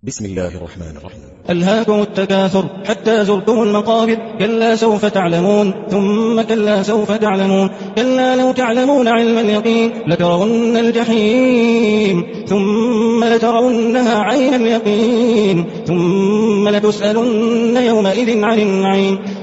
بسم الله الرحمن الرحيم. ألهاكم التكاثر حتى زرتم المقابر، كلا سوف تعلمون ثم كلا سوف تعلمون، كلا لو تعلمون علم اليقين لترون الجحيم ثم لترونها عين اليقين ثم لتسألن يومئذ عن النعيم.